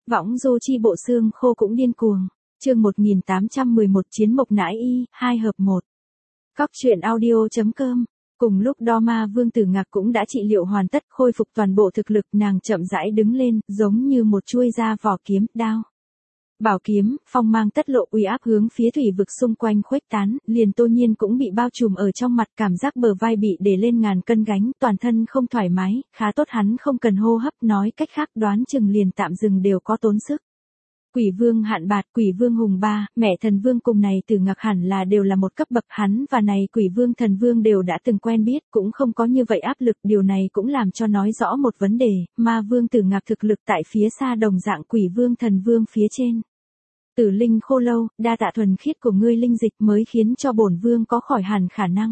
Võng du chi bộ xương khô cũng điên cuồng. Chương 1811 Chiến mộc nãi y, 2 hợp 1. Cóc truyện audio.com. Cùng lúc đó Ma Vương Tử Ngạc cũng đã trị liệu hoàn tất, khôi phục toàn bộ thực lực, nàng chậm rãi đứng lên, giống như một chuôi ra vỏ kiếm, đao. Bảo kiếm, phong mang tất lộ, uy áp hướng phía thủy vực xung quanh khuếch tán, liền Tô Nhiên cũng bị bao trùm ở trong mặt, cảm giác bờ vai bị để lên ngàn cân gánh, toàn thân không thoải mái, khá tốt hắn không cần hô hấp, nói cách khác đoán chừng liền tạm dừng đều có tốn sức. Quỷ Vương Hạn Bạt, Quỷ Vương Hùng Ba, mẹ Thần Vương cùng này Tử Ngạc hẳn là đều là một cấp bậc, hắn và này Quỷ Vương Thần Vương đều đã từng quen biết, cũng không có như vậy áp lực, điều này cũng làm cho nói rõ một vấn đề, Ma Vương Tử Ngạc thực lực tại phía xa đồng dạng Quỷ Vương Thần Vương phía trên. Tử linh khô lâu, đa tạ thuần khiết của ngươi linh dịch mới khiến cho bổn vương có khỏi hẳn khả năng.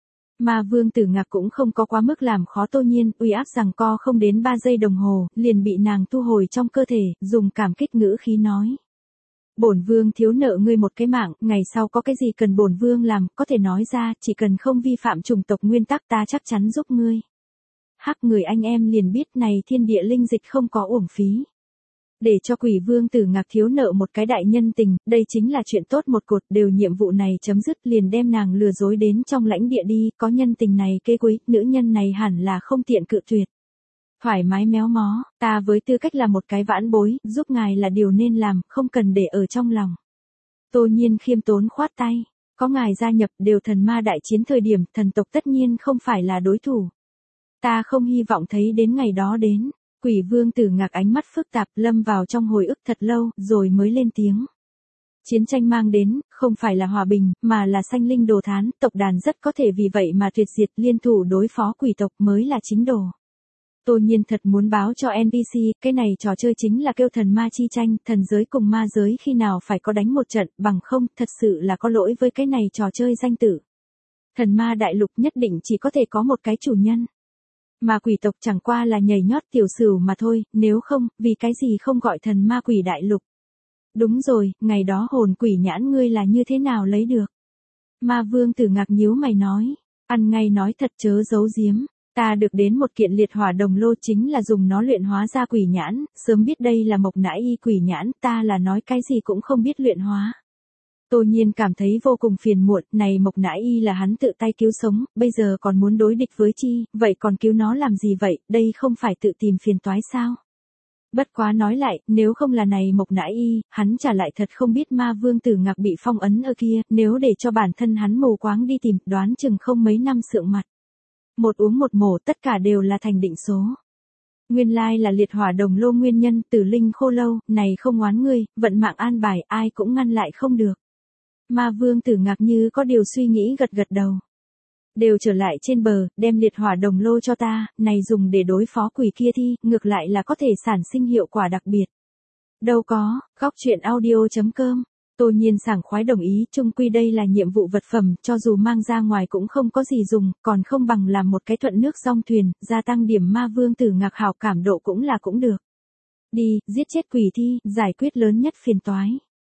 Ma Vương Tử Ngạc cũng không có quá mức làm khó Tô Nhiên, uy áp giằng co không đến 3 giây đồng hồ, liền bị nàng thu hồi trong cơ thể, dùng cảm kích ngữ khí nói. Bổn vương thiếu nợ ngươi một cái mạng, ngày sau có cái gì cần bổn vương làm, có thể nói ra, chỉ cần không vi phạm chủng tộc nguyên tắc ta chắc chắn giúp ngươi. Hắc người anh em liền biết này thiên địa linh dịch không có uổng phí. Để cho Quỷ Vương Tử Ngạc thiếu nợ một cái đại nhân tình, đây chính là chuyện tốt một cột, đều nhiệm vụ này chấm dứt liền đem nàng lừa dối đến trong lãnh địa đi, có nhân tình này kê quý, nữ nhân này hẳn là không tiện cự tuyệt. Thoải mái méo mó, ta với tư cách là một cái vãn bối, giúp ngài là điều nên làm, không cần để ở trong lòng. Tô Nhiên khiêm tốn khoát tay, có ngài gia nhập đều thần ma đại chiến thời điểm, thần tộc tất nhiên không phải là đối thủ. Ta không hy vọng thấy đến ngày đó đến. Quỷ Vương Tử Ngạc ánh mắt phức tạp lâm vào trong hồi ức thật lâu, rồi mới lên tiếng. Chiến tranh mang đến, không phải là hòa bình, mà là sanh linh đồ thán, tộc đàn rất có thể vì vậy mà tuyệt diệt, liên thủ đối phó quỷ tộc mới là chính đồ. Tô Nhiên thật muốn báo cho NPC, cái này trò chơi chính là kêu thần ma chi tranh, thần giới cùng ma giới khi nào phải có đánh một trận, bằng không, thật sự là có lỗi với cái này trò chơi danh tử. Thần ma đại lục nhất định chỉ có thể có một cái chủ nhân. Mà quỷ tộc chẳng qua là nhảy nhót tiểu sửu mà thôi, nếu không, vì cái gì không gọi thần ma quỷ đại lục. Đúng rồi, ngày đó hồn quỷ nhãn ngươi là như thế nào lấy được. Ma Vương Tử Ngạc nhíu mày nói, ăn ngay nói thật chớ giấu giếm, ta được đến một kiện liệt hỏa đồng lô chính là dùng nó luyện hóa ra quỷ nhãn, sớm biết đây là mộc nãi y quỷ nhãn, ta là nói cái gì cũng không biết luyện hóa. Tô Nhiên cảm thấy vô cùng phiền muộn, này mộc nãi y là hắn tự tay cứu sống, bây giờ còn muốn đối địch với chi, vậy còn cứu nó làm gì vậy, đây không phải tự tìm phiền toái sao? Bất quá nói lại, nếu không là này mộc nãi y, hắn trả lại thật không biết Ma Vương Tử Ngạc bị phong ấn ở kia, nếu để cho bản thân hắn mù quáng đi tìm, đoán chừng không mấy năm sượng mặt. Một uống một mổ tất cả đều là thành định số. Nguyên lai là liệt hỏa đồng lô nguyên nhân, Tử linh khô lâu, này không oán ngươi, vận mạng an bài, ai cũng ngăn lại không được. Ma Vương Tử Ngạc như có điều suy nghĩ gật gật đầu. Đều trở lại trên bờ, đem liệt hỏa đồng lô cho ta, này dùng để đối phó quỷ kia thi, ngược lại là có thể sản sinh hiệu quả đặc biệt. Đâu có, Cóc truyện audio.com. Tô Nhiên sảng khoái đồng ý, chung quy đây là nhiệm vụ vật phẩm, cho dù mang ra ngoài cũng không có gì dùng, còn không bằng làm một cái thuận nước song thuyền, gia tăng điểm Ma Vương Tử Ngạc hảo cảm độ cũng được. Đi, giết chết quỷ thi, giải quyết lớn nhất phiền toái.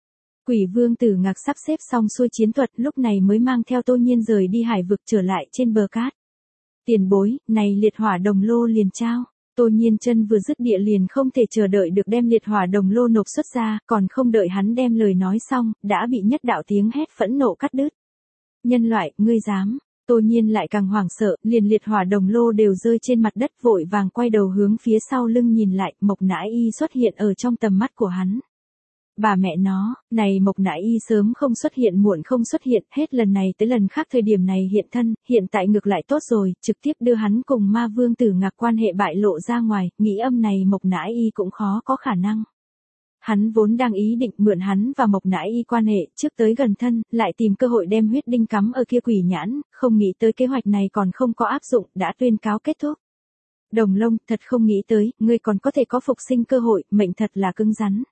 Quỷ Vương Tử Ngạc sắp xếp xong xuôi chiến thuật, lúc này mới mang theo Tô Nhiên rời đi hải vực trở lại trên bờ cát. Tiền bối, này liệt hỏa đồng lô liền trao. Tô Nhiên chân vừa dứt địa liền không thể chờ đợi được đem liệt hỏa đồng lô nộp xuất ra, còn không đợi hắn đem lời nói xong, đã bị nhất đạo tiếng hét phẫn nộ cắt đứt. Nhân loại, ngươi dám. Tô Nhiên lại càng hoảng sợ, liền liệt hỏa đồng lô đều rơi trên mặt đất, vội vàng quay đầu hướng phía sau lưng nhìn lại, mộc nãi y xuất hiện ở trong tầm mắt của hắn. Bà mẹ nó, này mộc nãi y sớm không xuất hiện muộn không xuất hiện, hết lần này tới lần khác thời điểm này hiện thân, hiện tại ngược lại tốt rồi, trực tiếp đưa hắn cùng Ma Vương Tử Ngạc quan hệ bại lộ ra ngoài, nghĩ âm này mộc nãi y cũng khó có khả năng. Hắn vốn đang ý định mượn hắn và mộc nãi y quan hệ, trước tới gần thân, lại tìm cơ hội đem huyết đinh cắm ở kia quỷ nhãn, không nghĩ tới kế hoạch này còn không có áp dụng, đã tuyên cáo kết thúc. Đồng Lông, thật không nghĩ tới, ngươi còn có thể có phục sinh cơ hội, mệnh thật là cứng rắn.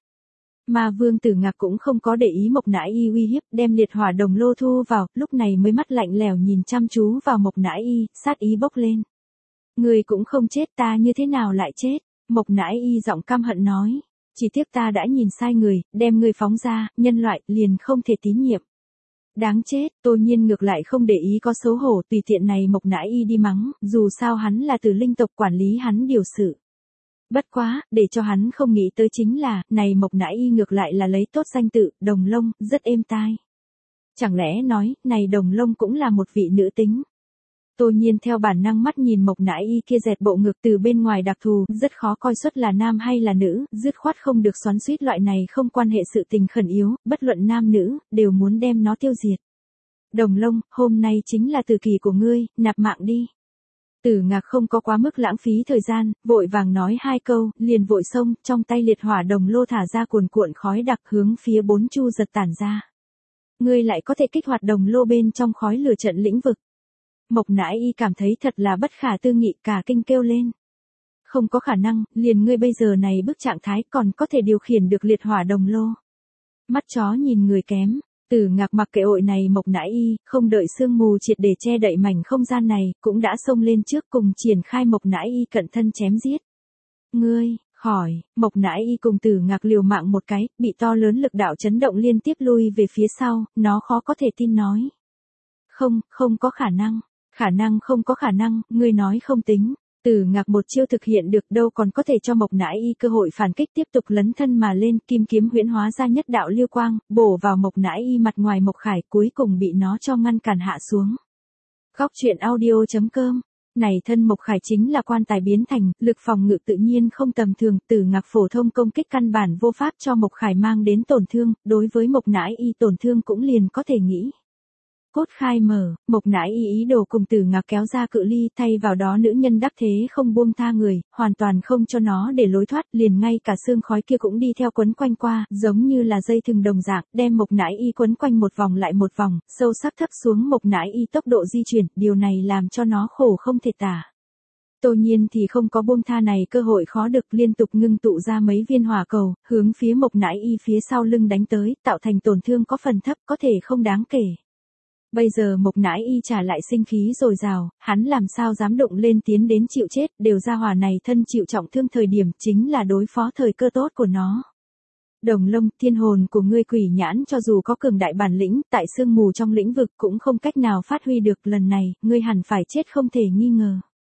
Ma Vương Tử Ngạc cũng không có để ý mộc nãi y uy hiếp, đem liệt hỏa đồng lô thu vào, lúc này mới mắt lạnh lẽo nhìn chăm chú vào mộc nãi y, sát ý bốc lên. Người cũng không chết, ta như thế nào lại chết? Mộc nãi y giọng căm hận nói. Chỉ tiếc ta đã nhìn sai người, đem người phóng ra, nhân loại, liền không thể tín nhiệm. Đáng chết, Tô Nhiên ngược lại không để ý có xấu hổ, tùy tiện này mộc nãi y đi mắng, dù sao hắn là tử linh tộc quản lý hắn điều sự. Bất quá, để cho hắn không nghĩ tới chính là, này Mộc Nãi Y ngược lại là lấy tốt danh tự, Đồng Lông, rất êm tai. Chẳng lẽ nói, này Đồng Lông cũng là một vị nữ tính. Tô Nhiên theo bản năng mắt nhìn Mộc Nãi Y kia dẹt bộ ngực từ bên ngoài đặc thù, rất khó coi xuất là nam hay là nữ, dứt khoát không được xoắn xuýt loại này không quan hệ sự tình khẩn yếu, bất luận nam nữ, đều muốn đem nó tiêu diệt. Đồng Lông, hôm nay chính là tử kỳ của ngươi, nạp mạng đi. Tử Ngạc không có quá mức lãng phí thời gian, vội vàng nói hai câu, liền vội xông, trong tay liệt hỏa đồng lô thả ra cuồn cuộn khói đặc hướng phía bốn chu giật tản ra. Ngươi lại có thể kích hoạt đồng lô bên trong khói lửa trận lĩnh vực. Mộc Nãi Y cảm thấy thật là bất khả tư nghị, cả kinh kêu lên. Không có khả năng, liền ngươi bây giờ này bức trạng thái còn có thể điều khiển được liệt hỏa đồng lô. Mắt chó nhìn người kém. Tử Ngạc mặc kệ ội này Mộc Nãi Y, không đợi sương mù triệt để che đậy mảnh không gian này, cũng đã xông lên trước cùng triển khai Mộc Nãi Y cận thân chém giết. Ngươi, khỏi, Mộc Nãi Y cùng Tử Ngạc liều mạng một cái, bị to lớn lực đạo chấn động liên tiếp lui về phía sau, nó khó có thể tin nói. Không có khả năng không có khả năng, ngươi nói không tính. Tử Ngạc một chiêu thực hiện được đâu còn có thể cho Mộc Nãi Y cơ hội phản kích tiếp tục lấn thân mà lên, kim kiếm huyễn hóa ra nhất đạo lưu quang, bổ vào Mộc Nãi Y mặt ngoài Mộc Khải, cuối cùng bị nó cho ngăn cản hạ xuống. Góc truyện audio.com. Này thân Mộc Khải chính là quan tài biến thành, lực phòng ngự tự nhiên không tầm thường, Tử Ngạc phổ thông công kích căn bản vô pháp cho Mộc Khải mang đến tổn thương, đối với Mộc Nãi Y tổn thương cũng liền có thể nghĩ. Cốt khai mở, Mộc Nãi Y ý đồ cùng Tử Ngạc kéo ra cự ly, thay vào đó nữ nhân đắc thế không buông tha người, hoàn toàn không cho nó để lối thoát, liền ngay cả xương khói kia cũng đi theo quấn quanh qua, giống như là dây thừng đồng dạng, đem Mộc Nãi Y quấn quanh một vòng lại một vòng, sâu sắc thấp xuống Mộc Nãi Y tốc độ di chuyển, điều này làm cho nó khổ không thể tả. Tô Nhiên thì không có buông tha này cơ hội khó được, liên tục ngưng tụ ra mấy viên hỏa cầu, hướng phía Mộc Nãi Y phía sau lưng đánh tới, tạo thành tổn thương có phần thấp, có thể không đáng kể. Bây giờ Mộc Nãi Y trả lại sinh khí dồi dào, hắn làm sao dám động lên tiến đến chịu chết, đều ra hỏa này thân chịu trọng thương thời điểm chính là đối phó thời cơ tốt của nó. Đồng Lông, thiên hồn của ngươi quỷ nhãn cho dù có cường đại bản lĩnh, tại sương mù trong lĩnh vực cũng không cách nào phát huy được, lần này, ngươi hẳn phải chết không thể nghi ngờ.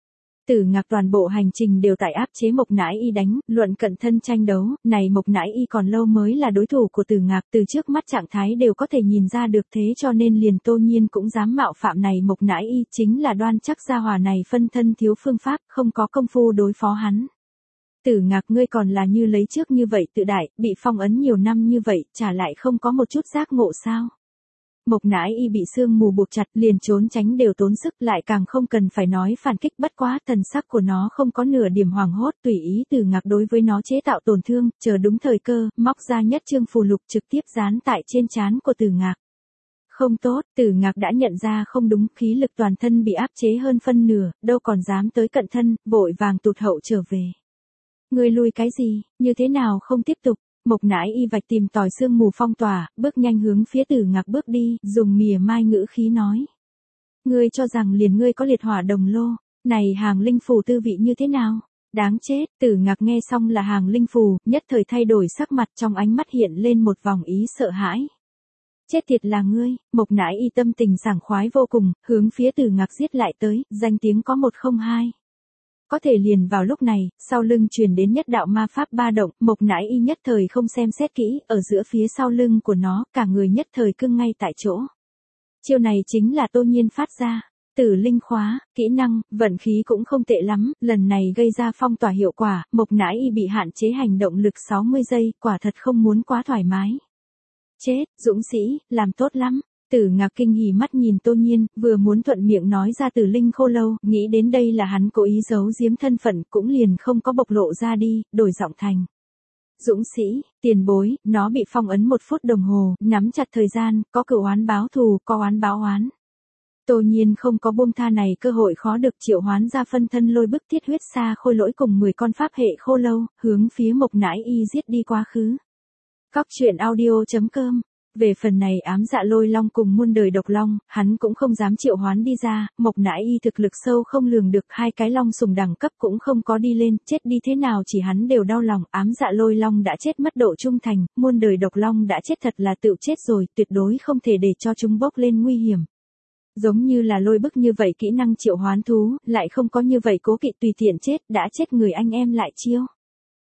Tử Ngạc toàn bộ hành trình đều tại áp chế Mộc Nãi Y đánh, luận cận thân tranh đấu, này Mộc Nãi Y còn lâu mới là đối thủ của Tử Ngạc, từ trước mắt trạng thái đều có thể nhìn ra được, thế cho nên liền Tô Nhiên cũng dám mạo phạm này Mộc Nãi Y, chính là đoan chắc gia hỏa này phân thân thiếu phương pháp, không có công phu đối phó hắn. Tử Ngạc, ngươi còn là như lấy trước như vậy tự đại, bị phong ấn nhiều năm như vậy, chả lại không có một chút giác ngộ sao? Mộc Nãi Y bị sương mù buộc chặt, liền trốn tránh đều tốn sức, lại càng không cần phải nói phản kích, bất quá thần sắc của nó không có nửa điểm hoảng hốt, tùy ý Tử Ngạc đối với nó chế tạo tổn thương, chờ đúng thời cơ, móc ra nhất chương phù lục trực tiếp dán tại trên trán của Tử Ngạc. Không tốt, Tử Ngạc đã nhận ra không đúng, khí lực toàn thân bị áp chế hơn phân nửa, đâu còn dám tới cận thân, vội vàng tụt hậu trở về. Ngươi lui cái gì, như thế nào không tiếp tục? Mộc Nãi Y vạch tìm tòi sương mù phong tỏa, bước nhanh hướng phía Tử Ngạc bước đi, dùng mỉa mai ngữ khí nói. Ngươi cho rằng liền ngươi có liệt hỏa đồng lô, này hàng linh phù tư vị như thế nào? Đáng chết, Tử Ngạc nghe xong là hàng linh phù, nhất thời thay đổi sắc mặt, trong ánh mắt hiện lên một vòng ý sợ hãi. Chết tiệt là ngươi, Mộc Nãi Y tâm tình sảng khoái vô cùng, hướng phía Tử Ngạc giết lại tới, danh tiếng có 102. Có thể liền vào lúc này, sau lưng truyền đến nhất đạo ma pháp ba động, Mộc Nãi Y nhất thời không xem xét kỹ, ở giữa phía sau lưng của nó, cả người nhất thời cưng ngay tại chỗ. Chiêu này chính là Tô Nhiên phát ra. Tử linh khóa, kỹ năng, vận khí cũng không tệ lắm, lần này gây ra phong tỏa hiệu quả, Mộc Nãi Y bị hạn chế hành động lực 60 giây, quả thật không muốn quá thoải mái. Chết, dũng sĩ, làm tốt lắm. Tử Ngạc kinh hỉ mắt nhìn Tô Nhiên, vừa muốn thuận miệng nói ra Tử linh khô lâu, nghĩ đến đây là hắn cố ý giấu giếm thân phận, cũng liền không có bộc lộ ra đi, đổi giọng thành. Dũng sĩ, tiền bối, nó bị phong ấn 1 phút đồng hồ, nắm chặt thời gian, có cửu oán báo thù, có oán báo oán. Tô Nhiên không có buông tha này cơ hội khó được, triệu hoán ra phân thân lôi bức thiết huyết xa khôi lỗi cùng 10 con pháp hệ khô lâu, hướng phía Mộc Nãi Y giết đi quá khứ. Góc truyện audio.com. Về phần này ám dạ lôi long cùng muôn đời độc long, hắn cũng không dám triệu hoán đi ra, Mộc Nãi Y thực lực sâu không lường được, 2 cái long sùng đẳng cấp cũng không có đi lên, chết đi thế nào chỉ hắn đều đau lòng, ám dạ lôi long đã chết mất độ trung thành, muôn đời độc long đã chết thật là tự chết rồi, tuyệt đối không thể để cho chúng bốc lên nguy hiểm. Giống như là lôi bức như vậy kỹ năng triệu hoán thú, lại không có như vậy cố kỵ tùy tiện chết, đã chết người anh em lại chiêu.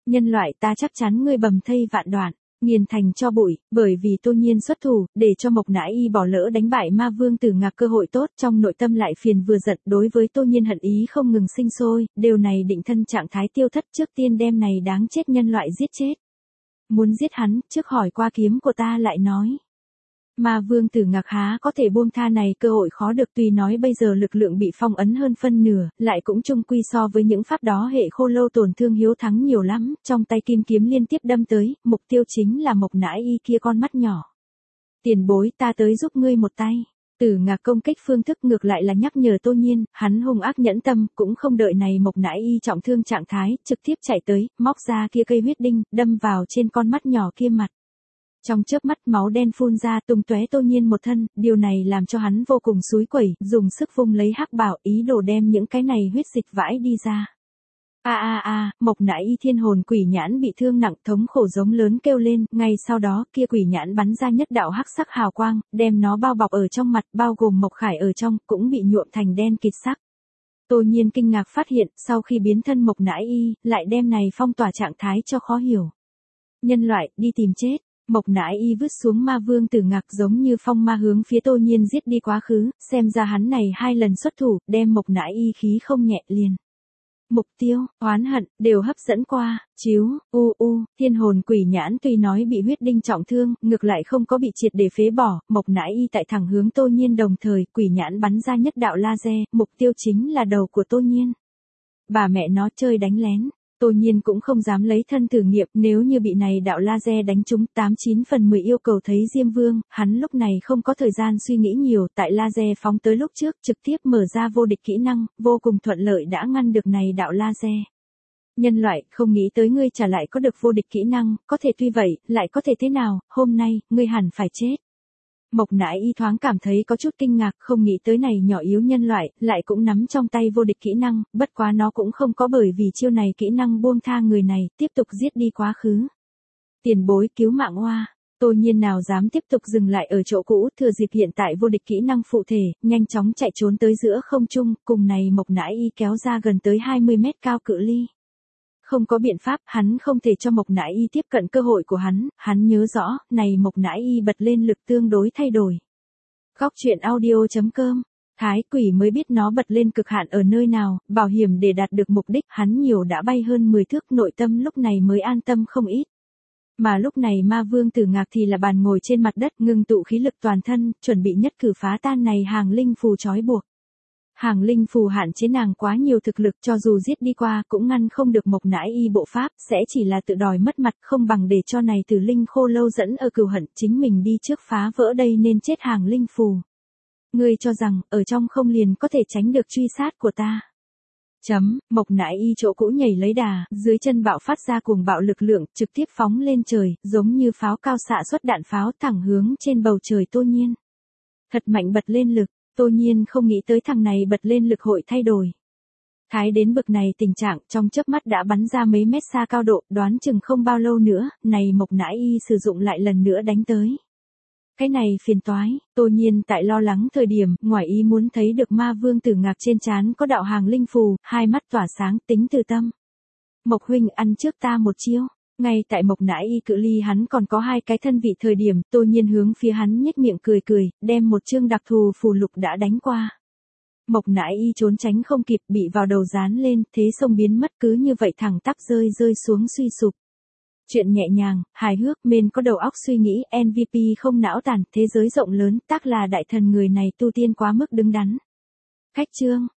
Nhân loại ta chắc chắn ngươi bầm thây vạn đoạn, nghiền thành cho bụi, bởi vì Tô Nhiên xuất thủ, để cho Mộc Nãi Y bỏ lỡ đánh bại ma vương Tử Ngạc cơ hội tốt, trong nội tâm lại phiền vừa giận, đối với Tô Nhiên hận ý không ngừng sinh sôi, điều này định thân trạng thái tiêu thất, trước tiên đem này đáng chết nhân loại giết chết. Muốn giết hắn, trước hỏi qua kiếm của ta lại nói. Ma vương Tử Ngạc há có thể buông tha này cơ hội khó được, tuy nói bây giờ lực lượng bị phong ấn hơn phân nửa, lại cũng chung quy so với những pháp đó hệ khô lâu tổn thương hiếu thắng nhiều lắm, trong tay kim kiếm liên tiếp đâm tới, mục tiêu chính là Mộc Nãi Y kia con mắt nhỏ. Tiền bối, ta tới giúp ngươi một tay. Tử Ngạc công kích phương thức ngược lại là nhắc nhở Tô Nhiên, hắn hung ác nhẫn tâm, cũng không đợi này Mộc Nãi Y trọng thương trạng thái, trực tiếp chạy tới, móc ra kia cây huyết đinh, đâm vào trên con mắt nhỏ kia mặt. Trong chớp mắt máu đen phun ra tung tóe Tô Nhiên một thân, điều này làm cho hắn vô cùng xúi quẩy, dùng sức vung lấy hắc bảo, ý đồ đem những cái này huyết dịch vãi đi ra. Mộc Nãi Y thiên hồn quỷ nhãn bị thương nặng, thống khổ giống lớn kêu lên, ngay sau đó kia quỷ nhãn bắn ra nhất đạo hắc sắc hào quang, đem nó bao bọc ở trong mặt, bao gồm Mộc Khải ở trong, cũng bị nhuộm thành đen kịt sắc. Tô Nhiên kinh ngạc phát hiện, sau khi biến thân Mộc Nãi Y, lại đem này phong tỏa trạng thái cho khó hiểu. Nhân loại, đi tìm chết. Mộc Nãi Y vứt xuống ma vương Tử Ngạc giống như phong ma hướng phía Tô Nhiên giết đi quá khứ, xem ra hắn này 2 lần xuất thủ, đem Mộc Nãi Y khí không nhẹ liền. Mục tiêu, oán hận, đều hấp dẫn qua, thiên hồn quỷ nhãn tuy nói bị huyết đinh trọng thương, ngược lại không có bị triệt để phế bỏ, Mộc Nãi Y tại thẳng hướng Tô Nhiên đồng thời, quỷ nhãn bắn ra nhất đạo laser, mục tiêu chính là đầu của Tô Nhiên. Bà mẹ nó chơi đánh lén. Tô Nhiên cũng không dám lấy thân thử nghiệm, nếu như bị này đạo laser đánh trúng 89 phần 10 yêu cầu thấy Diêm Vương, hắn lúc này không có thời gian suy nghĩ nhiều, tại laser phóng tới lúc trước, trực tiếp mở ra vô địch kỹ năng, vô cùng thuận lợi đã ngăn được này đạo laser. Nhân loại, không nghĩ tới ngươi trả lại có được vô địch kỹ năng, có thể tuy vậy, lại có thể thế nào, hôm nay, ngươi hẳn phải chết. Mộc Nãi Y thoáng cảm thấy có chút kinh ngạc, không nghĩ tới này nhỏ yếu nhân loại, lại cũng nắm trong tay vô địch kỹ năng, bất quá nó cũng không có bởi vì chiêu này kỹ năng buông tha người này, tiếp tục giết đi quá khứ. Tiền bối cứu mạng oa, Tô Nhiên nào dám tiếp tục dừng lại ở chỗ cũ, thừa dịp hiện tại vô địch kỹ năng phụ thể, nhanh chóng chạy trốn tới giữa không trung, cùng này Mộc Nãi Y kéo ra gần tới 20 mét cao cự ly. Không có biện pháp, hắn không thể cho Mộc Nãi Y tiếp cận cơ hội của hắn nhớ rõ, này Mộc Nãi Y bật lên lực tương đối thay đổi. Góc truyện audio.com, Thái quỷ mới biết nó bật lên cực hạn ở nơi nào, bảo hiểm để đạt được mục đích, hắn nhiều đã bay hơn 10 thước, nội tâm lúc này mới an tâm không ít. Mà lúc này ma vương Tử Ngạc thì là bàn ngồi trên mặt đất, ngưng tụ khí lực toàn thân, chuẩn bị nhất cử phá tan này hàng linh phù trói buộc. Hàng linh phù hạn chế nàng quá nhiều thực lực, cho dù giết đi qua cũng ngăn không được Mộc Nãi Y bộ pháp, sẽ chỉ là tự đòi mất mặt, không bằng để cho này Tử Linh khô lâu dẫn ở cừu hận, chính mình đi trước phá vỡ đây nên chết hàng linh phù. Ngươi cho rằng, ở trong không liền có thể tránh được truy sát của ta. Mộc Nãi Y chỗ cũ nhảy lấy đà, dưới chân bạo phát ra cuồng bạo lực lượng, trực tiếp phóng lên trời, giống như pháo cao xạ xuất đạn pháo thẳng hướng trên bầu trời Tô Nhiên. Thật mạnh bật lên lực. Tô Nhiên không nghĩ tới thằng này bật lên lực hội thay đổi. Thái đến bực này tình trạng, trong chớp mắt đã bắn ra mấy mét xa cao độ, đoán chừng không bao lâu nữa, này Mộc Nãi Y sử dụng lại lần nữa đánh tới. Cái này phiền toái, Tô Nhiên tại lo lắng thời điểm, ngoài ý muốn thấy được ma vương Tử Ngạc trên trán có đạo hàng linh phù, hai mắt tỏa sáng, tính từ tâm. Mộc huynh ăn trước ta một chiêu. Ngay tại Mộc Nãi Y cự ly hắn còn có 2 cái thân vị thời điểm, Tô Nhiên hướng phía hắn nhếch miệng cười, đem một chương đặc thù phù lục đã đánh qua. Mộc Nãi Y trốn tránh không kịp, bị vào đầu dán lên, thế sông biến mất, cứ như vậy thẳng tắp rơi xuống suy sụp. Chuyện nhẹ nhàng, hài hước, men có đầu óc suy nghĩ, MVP không não tàn, thế giới rộng lớn, tác là đại thần, người này tu tiên quá mức đứng đắn. Cách chương